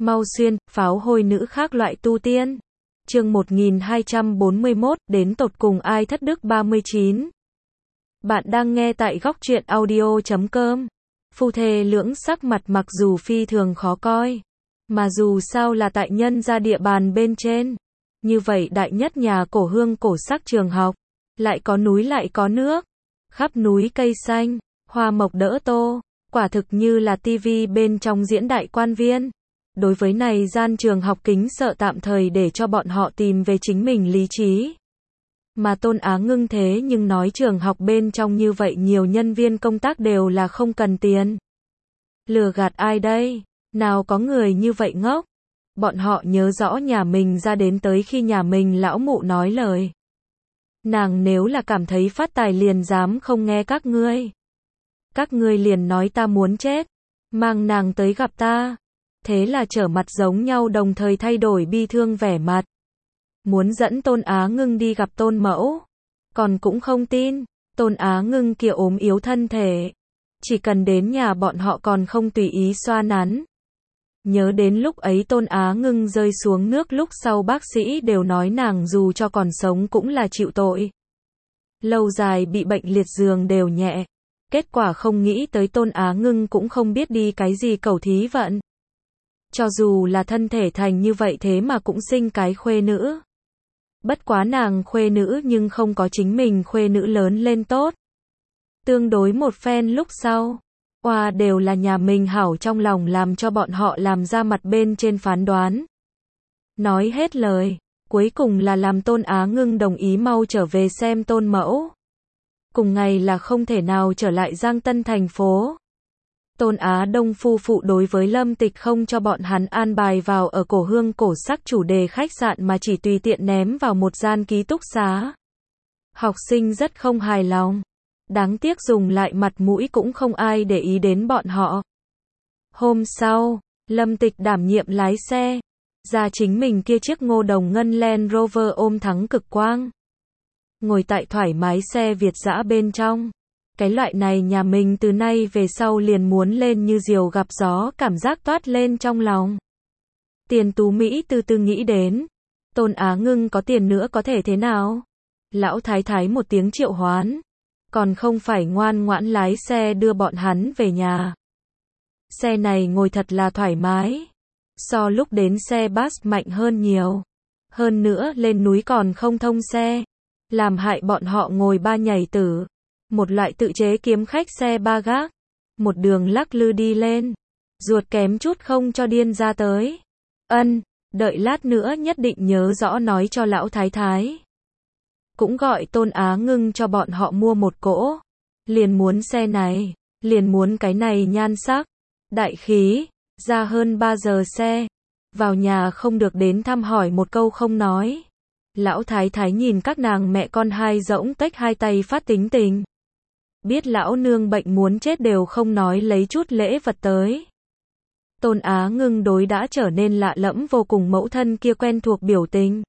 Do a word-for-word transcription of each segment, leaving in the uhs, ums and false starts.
Mau xuyên, pháo hôi nữ khác loại tu tiên. Chương một nghìn hai trăm bốn mươi mốt, đến tột cùng ai thất đức ba mươi chín. Bạn đang nghe tại góc truyện audio chấm com. Phu thê lưỡng sắc mặt mặc dù phi thường khó coi, mà dù sao là tại nhân gia địa bàn bên trên. Như vậy đại nhất nhà cổ hương cổ sắc trường học, lại có núi lại có nước, khắp núi cây xanh, hoa mộc đỡ tô, quả thực như là tivi bên trong diễn đại quan viên. Đối với này gian trường học kính sợ tạm thời để cho bọn họ tìm về chính mình lý trí. Mà Tôn Á Ngưng thế nhưng nói trường học bên trong như vậy nhiều nhân viên công tác đều là không cần tiền. Lừa gạt ai đây? Nào có người như vậy ngốc? Bọn họ nhớ rõ nhà mình ra đến tới khi nhà mình lão mụ nói lời. Nàng nếu là cảm thấy phát tài liền dám không nghe các ngươi. Các ngươi liền nói ta muốn chết, mang nàng tới gặp ta. Thế là trở mặt giống nhau đồng thời thay đổi bi thương vẻ mặt. Muốn dẫn Tôn Á Ngưng đi gặp Tôn Mẫu. Còn cũng không tin, Tôn Á Ngưng kia ốm yếu thân thể. Chỉ cần đến nhà bọn họ còn không tùy ý xoa nắn. Nhớ đến lúc ấy Tôn Á Ngưng rơi xuống nước lúc sau bác sĩ đều nói nàng dù cho còn sống cũng là chịu tội. Lâu dài bị bệnh liệt giường đều nhẹ. Kết quả không nghĩ tới Tôn Á Ngưng cũng không biết đi cái gì cầu thí vận. Cho dù là thân thể thành như vậy thế mà cũng sinh cái khuê nữ. Bất quá nàng khuê nữ nhưng không có chính mình khuê nữ lớn lên tốt. Tương đối một phen lúc sau, oa đều là nhà mình hảo trong lòng làm cho bọn họ làm ra mặt bên trên phán đoán. Nói hết lời, cuối cùng là làm Tôn Á Ngưng đồng ý mau trở về xem Tôn Mẫu. Cùng ngày là không thể nào trở lại Giang Tân thành phố. Tôn Á Đông phu phụ đối với Lâm Tịch không cho bọn hắn an bài vào ở cổ hương cổ sắc chủ đề khách sạn mà chỉ tùy tiện ném vào một gian ký túc xá. Học sinh rất không hài lòng. Đáng tiếc dùng lại mặt mũi cũng không ai để ý đến bọn họ. Hôm sau, Lâm Tịch đảm nhiệm lái xe, ra chính mình kia chiếc ngô đồng ngân Land Rover ôm thắng cực quang. Ngồi tại thoải mái xe Việt dã bên trong. Cái loại này nhà mình từ nay về sau liền muốn lên như diều gặp gió cảm giác toát lên trong lòng. Tiền Tú Mỹ từ từ nghĩ đến. Tôn Á Ngưng có tiền nữa có thể thế nào? Lão thái thái một tiếng triệu hoán. Còn không phải ngoan ngoãn lái xe đưa bọn hắn về nhà. Xe này ngồi thật là thoải mái. So lúc đến xe bus mạnh hơn nhiều. Hơn nữa lên núi còn không thông xe. Làm hại bọn họ ngồi ba nhảy tử. Một loại tự chế kiếm khách xe ba gác. Một đường lắc lư đi lên. Ruột kém chút không cho điên ra tới. Ân, đợi lát nữa nhất định nhớ rõ nói cho lão thái thái. Cũng gọi Tôn Á Ngưng cho bọn họ mua một cỗ. Liền muốn xe này. Liền muốn cái này nhan sắc. Đại khí. Ra hơn ba giờ xe. Vào nhà không được đến thăm hỏi một câu không nói. Lão thái thái nhìn các nàng mẹ con hai rỗng tách hai tay phát tính tình. Biết lão nương bệnh muốn chết đều không nói lấy chút lễ vật tới. Tôn Á Ngưng đối đã trở nên lạ lẫm vô cùng mẫu thân kia quen thuộc biểu tình.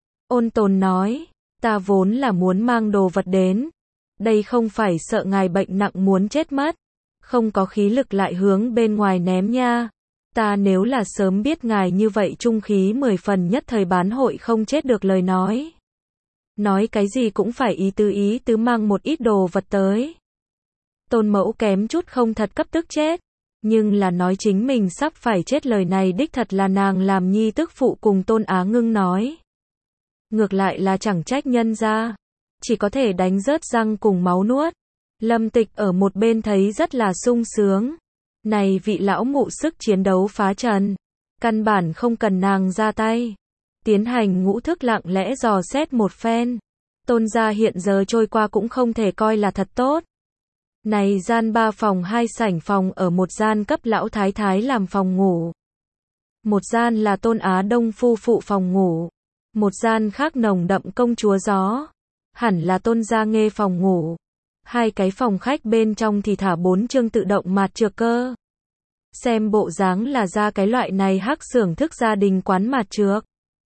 Ôn tồn nói, ta vốn là muốn mang đồ vật đến. Đây không phải sợ ngài bệnh nặng muốn chết mất. Không có khí lực lại hướng bên ngoài ném nha. Ta nếu là sớm biết ngài như vậy trung khí mười phần nhất thời bán hội không chết được lời nói. Nói cái gì cũng phải ý tứ ý tứ mang một ít đồ vật tới. Tôn Mẫu kém chút không thật cấp tức chết. Nhưng là nói chính mình sắp phải chết lời này đích thật là nàng làm nhi tức phụ cùng Tôn Á Ngưng nói. Ngược lại là chẳng trách nhân ra. Chỉ có thể đánh rớt răng cùng máu nuốt. Lâm Tịch ở một bên thấy rất là sung sướng. Này vị lão mụ sức chiến đấu phá trần. Căn bản không cần nàng ra tay. Tiến hành ngũ thức lặng lẽ dò xét một phen. Tôn gia hiện giờ trôi qua cũng không thể coi là thật tốt. Này gian ba phòng hai sảnh phòng ở một gian cấp lão thái thái làm phòng ngủ. Một gian là Tôn Á Đông phu phụ phòng ngủ. Một gian khác nồng đậm công chúa gió. Hẳn là Tôn gia nghê phòng ngủ. Hai cái phòng khách bên trong thì thả bốn chương tự động mạt trược cơ. Xem bộ dáng là ra cái loại này hắc xưởng thức gia đình quán mạt trược.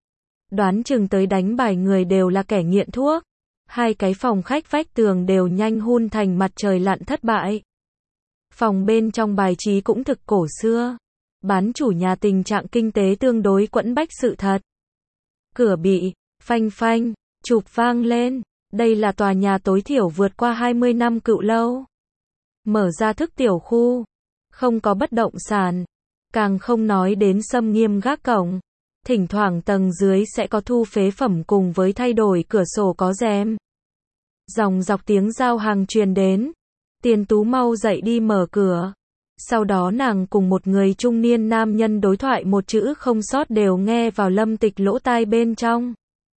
Đoán chừng tới đánh bài người đều là kẻ nghiện thuốc. Hai cái phòng khách vách tường đều nhanh hun thành mặt trời lặn thất bại. Phòng bên trong bài trí cũng thực cổ xưa. bán chủ nhà tình trạng kinh tế tương đối quẫn bách sự thật. Cửa bị phanh phanh chụp vang lên. Đây là tòa nhà tối thiểu vượt qua hai mươi năm cựu lâu. Mở ra thức tiểu khu, không có bất động sản, càng không nói đến xâm nghiêm gác cổng. Thỉnh thoảng tầng dưới sẽ có thu phế phẩm cùng với thay đổi cửa sổ có rèm. Dòng dọc tiếng giao hàng truyền đến. Tiền Tú mau dậy đi mở cửa. Sau đó nàng cùng một người trung niên nam nhân đối thoại một chữ không sót đều nghe vào Lâm Tịch lỗ tai bên trong.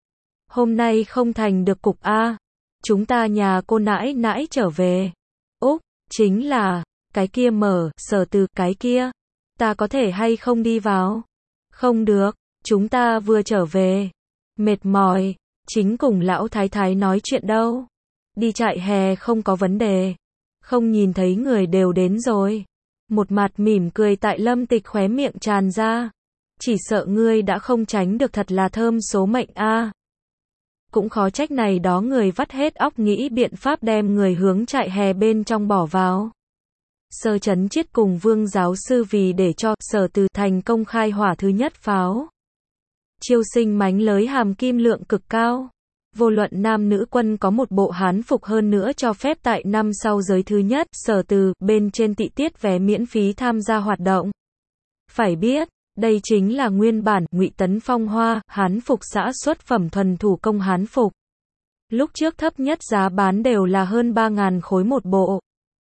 Hôm nay không thành được cục A. Chúng ta nhà cô nãi nãi trở về. Úc, chính là, cái kia mở, Sở Từ, cái kia. Ta có thể hay không đi vào? Không được, chúng ta vừa trở về. Mệt mỏi, chính cùng lão thái thái nói chuyện đâu. Đi trại hè không có vấn đề. Không nhìn thấy người đều đến rồi. Một mặt mỉm cười tại Lâm Tịch khóe miệng tràn ra. Chỉ sợ ngươi đã không tránh được, thật là thơm số mệnh a. Cũng khó trách này đó người vắt hết óc nghĩ biện pháp đem người hướng trại hè bên trong bỏ vào. Sơ Chấn Chiết cùng Vương giáo sư vì để cho Sở Từ thành công khai hỏa thứ nhất pháo. Chiêu sinh mánh lới hàm kim lượng cực cao. Vô luận nam nữ quân có một bộ hán phục, hơn nữa cho phép tại năm sau giới thứ nhất Sở Từ bên trên tị tiết vé miễn phí tham gia hoạt động. Phải biết, đây chính là nguyên bản Ngụy Tấn Phong Hoa hán phục xã xuất phẩm thuần thủ công hán phục. Lúc trước thấp nhất giá bán đều là hơn ba ngàn khối một bộ.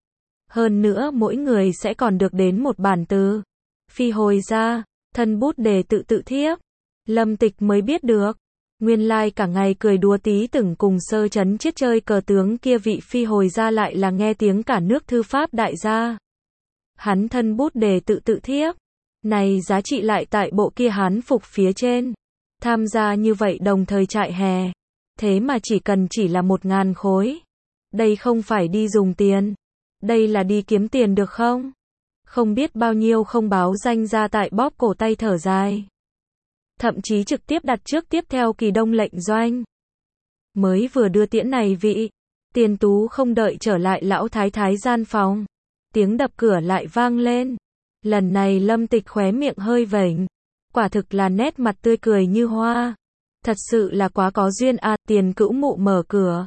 Hơn nữa mỗi người sẽ còn được đến một bản từ phi hồi ra, thân bút đề tự tự thiếp. Lâm Tịch mới biết được, nguyên lai cả ngày cười đùa tí từng cùng Sơ Chấn Chiết chơi cờ tướng kia vị phi hồi ra lại là nghe tiếng cả nước thư pháp đại gia. Hắn thân bút đề tự tự thiếp, này giá trị lại tại bộ kia hán phục phía trên. Tham gia như vậy đồng thời trại hè, thế mà chỉ cần chỉ là một ngàn khối. Đây không phải đi dùng tiền, đây là đi kiếm tiền được không? Không biết bao nhiêu không báo danh ra tại bóp cổ tay thở dài. Thậm chí trực tiếp đặt trước tiếp theo kỳ đông lệnh doanh. Mới vừa đưa tiễn này vị, Tiền Tú không đợi trở lại lão thái thái gian phòng. Tiếng đập cửa lại vang lên. Lần này Lâm Tịch khóe miệng hơi vểnh. Quả thực là nét mặt tươi cười như hoa. Thật sự là quá có duyên à. Tiền Cữu Mụ mở cửa.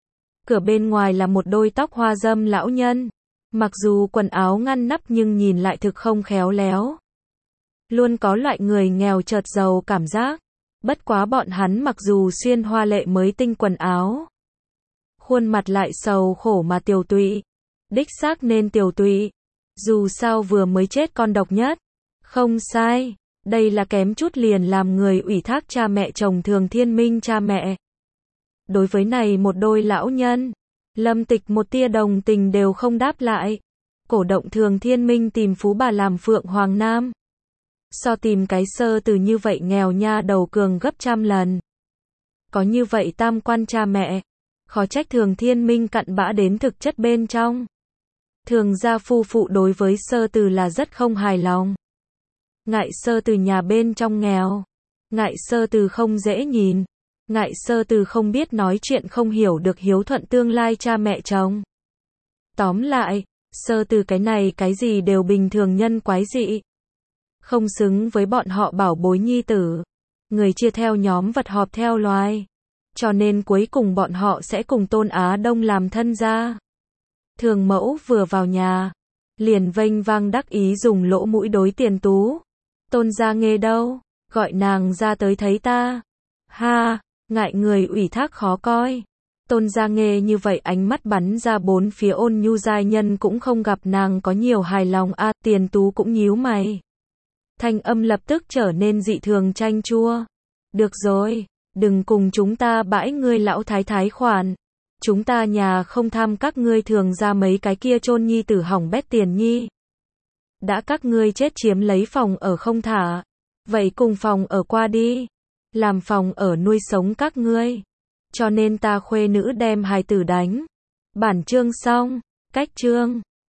Cửa bên ngoài là một đôi tóc hoa dâm lão nhân. Mặc dù quần áo ngăn nắp nhưng nhìn lại thực không khéo léo. Luôn có loại người nghèo chợt giàu cảm giác. Bất quá bọn hắn mặc dù xuyên hoa lệ mới tinh quần áo, khuôn mặt lại sầu khổ mà tiều tụy. Đích xác nên tiều tụy. Dù sao vừa mới chết con độc nhất. Không sai, đây là kém chút liền làm người ủy thác cha mẹ chồng Thường Thiên Minh cha mẹ. Đối với này một đôi lão nhân, Lâm Tịch một tia đồng tình đều không đáp lại. Cổ động Thường Thiên Minh tìm phú bà làm Phượng Hoàng Nam. So tìm cái Sơ Từ như vậy nghèo nha đầu cường gấp trăm lần. Có như vậy tam quan cha mẹ, khó trách Thường Thiên Minh cặn bã đến thực chất bên trong. Thường gia phu phụ đối với Sơ Từ là rất không hài lòng. Ngại Sơ Từ nhà bên trong nghèo, ngại Sơ Từ không dễ nhìn, ngại Sơ Từ không biết nói chuyện, không hiểu được hiếu thuận tương lai cha mẹ chồng. Tóm lại, Sơ Từ cái này cái gì đều bình thường nhân quái dị. Không xứng với bọn họ bảo bối nhi tử. Người chia theo nhóm vật họp theo loài. Cho nên cuối cùng bọn họ sẽ cùng Tôn Á Đông làm thân gia. Thường mẫu vừa vào nhà, liền vênh vang đắc ý dùng lỗ mũi đối Tiền Tú. Tôn gia Nghê đâu? Gọi nàng ra tới thấy ta. Ha, ngại người ủy thác khó coi. Tôn gia Nghê như vậy ánh mắt bắn ra bốn phía ôn nhu giai nhân cũng không gặp nàng có nhiều hài lòng a. À, Tiền Tú cũng nhíu mày. Thanh âm lập tức trở nên dị thường chanh chua. Được rồi, đừng cùng chúng ta bãi ngươi lão thái thái khoản. Chúng ta nhà không tham các ngươi Thường ra mấy cái kia chôn nhi tử hỏng bét tiền nhi. Đã các ngươi chết chiếm lấy phòng ở không thả, vậy cùng phòng ở qua đi, làm phòng ở nuôi sống các ngươi. Cho nên ta khuê nữ đem hài tử đánh. Bản chương xong, cách chương.